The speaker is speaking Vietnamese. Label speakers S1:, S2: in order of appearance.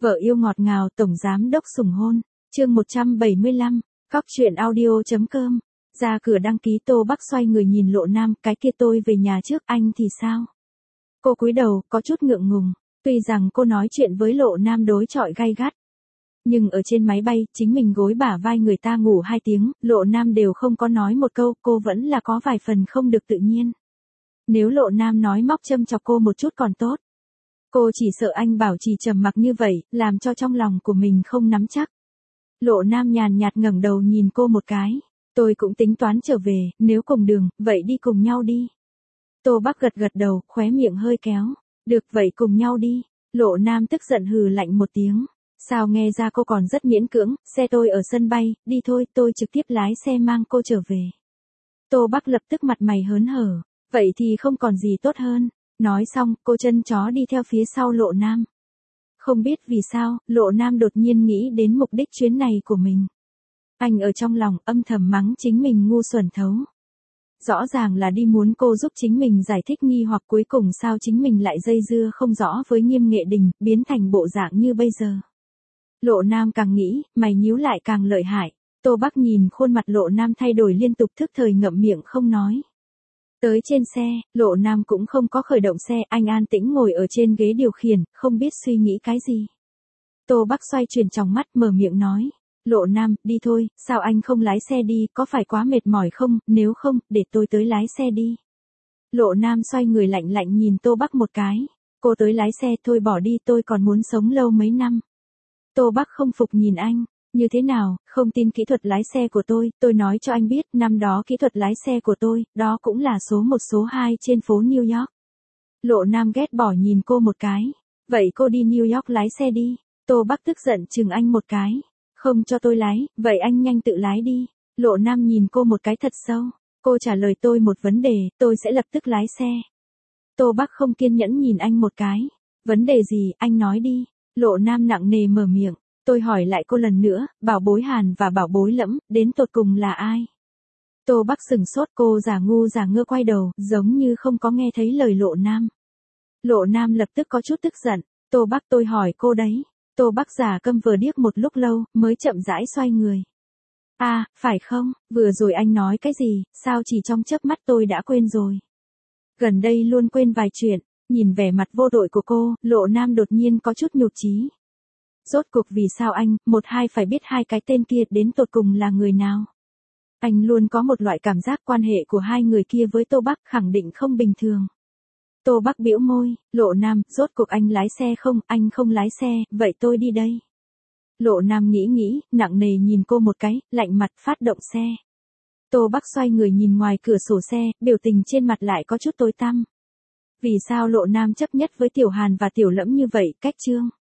S1: Vợ yêu ngọt ngào tổng giám đốc sủng hôn. Chương 175, Cóc truyện audio.com. Ra cửa đăng ký Tô Bắc xoay người nhìn Lộ Nam, cái kia tôi về nhà trước, anh thì sao? Cô cúi đầu, có chút ngượng ngùng. Tuy rằng cô nói chuyện với Lộ Nam đối chọi gay gắt. Nhưng ở trên máy bay, chính mình gối bả vai người ta ngủ 2 tiếng, Lộ Nam đều không có nói một câu, cô vẫn là có vài phần không được tự nhiên. Nếu Lộ Nam nói móc châm chọc cô một chút còn tốt. Cô chỉ sợ anh bảo trì trầm mặc như vậy, làm cho trong lòng của mình không nắm chắc. Lộ Nam nhàn nhạt ngẩng đầu nhìn cô một cái. Tôi cũng tính toán trở về, nếu cùng đường, vậy đi cùng nhau đi. Tô Bắc gật gật đầu, khóe miệng hơi kéo. Được vậy cùng nhau đi. Lộ Nam tức giận hừ lạnh một tiếng. Sao nghe ra cô còn rất miễn cưỡng, xe tôi ở sân bay, đi thôi, tôi trực tiếp lái xe mang cô trở về. Tô Bắc lập tức mặt mày hớn hở. Vậy thì không còn gì tốt hơn. Nói xong, cô chân chó đi theo phía sau Lộ Nam. Không biết vì sao, Lộ Nam đột nhiên nghĩ đến mục đích chuyến này của mình. Anh ở trong lòng âm thầm mắng chính mình ngu xuẩn thấu. Rõ ràng là đi muốn cô giúp chính mình giải thích nghi hoặc cuối cùng sao chính mình lại dây dưa không rõ với Nghiêm Nghệ Đình, biến thành bộ dạng như bây giờ. Lộ Nam càng nghĩ, mày nhíu lại càng lợi hại. Tô Bắc nhìn khuôn mặt Lộ Nam thay đổi liên tục thức thời ngậm miệng không nói. Tới trên xe, Lộ Nam cũng không có khởi động xe, anh an tĩnh ngồi ở trên ghế điều khiển, không biết suy nghĩ cái gì. Tô Bắc xoay chuyển tròng mắt mở miệng nói. Lộ Nam, đi thôi, sao anh không lái xe đi, có phải quá mệt mỏi không, nếu không, để tôi tới lái xe đi. Lộ Nam xoay người lạnh lạnh nhìn Tô Bắc một cái. Cô tới lái xe thôi bỏ đi, tôi còn muốn sống lâu mấy năm. Tô Bắc không phục nhìn anh. Như thế nào, không tin kỹ thuật lái xe của tôi nói cho anh biết, năm đó kỹ thuật lái xe của tôi, đó cũng là số 1 số 2 trên phố New York. Lộ Nam ghét bỏ nhìn cô một cái. Vậy cô đi New York lái xe đi. Tô Bắc tức giận chừng anh một cái. Không cho tôi lái, vậy anh nhanh tự lái đi. Lộ Nam nhìn cô một cái thật sâu. Cô trả lời tôi một vấn đề, tôi sẽ lập tức lái xe. Tô Bắc không kiên nhẫn nhìn anh một cái. Vấn đề gì, anh nói đi. Lộ Nam nặng nề mở miệng. Tôi hỏi lại cô lần nữa, Bảo Bối Hàn và Bảo Bối Lẫm, đến tột cùng là ai? Tô Bắc sừng sốt, cô giả ngu giả ngơ quay đầu, giống như không có nghe thấy lời Lộ Nam. Lộ Nam lập tức có chút tức giận. Tô Bắc, tôi hỏi cô đấy. Tô Bắc giả câm vờ điếc một lúc lâu, mới chậm rãi xoay người. À, phải không, vừa rồi anh nói cái gì, sao chỉ trong chớp mắt tôi đã quên rồi. Gần đây luôn quên vài chuyện, nhìn vẻ mặt vô tội của cô, Lộ Nam đột nhiên có chút nhụt chí. Rốt cuộc vì sao anh, phải biết hai cái tên kia đến tột cùng là người nào. Anh luôn có một loại cảm giác quan hệ của hai người kia với Tô Bắc khẳng định không bình thường. Tô Bắc bĩu môi, Lộ Nam, rốt cuộc anh lái xe không, anh không lái xe, vậy tôi đi đây. Lộ Nam nghĩ, nặng nề nhìn cô một cái, lạnh mặt phát động xe. Tô Bắc xoay người nhìn ngoài cửa sổ xe, biểu tình trên mặt lại có chút tối tăm. Vì sao Lộ Nam chấp nhất với Tiểu Hàn và Tiểu Lẫm như vậy, cách chương.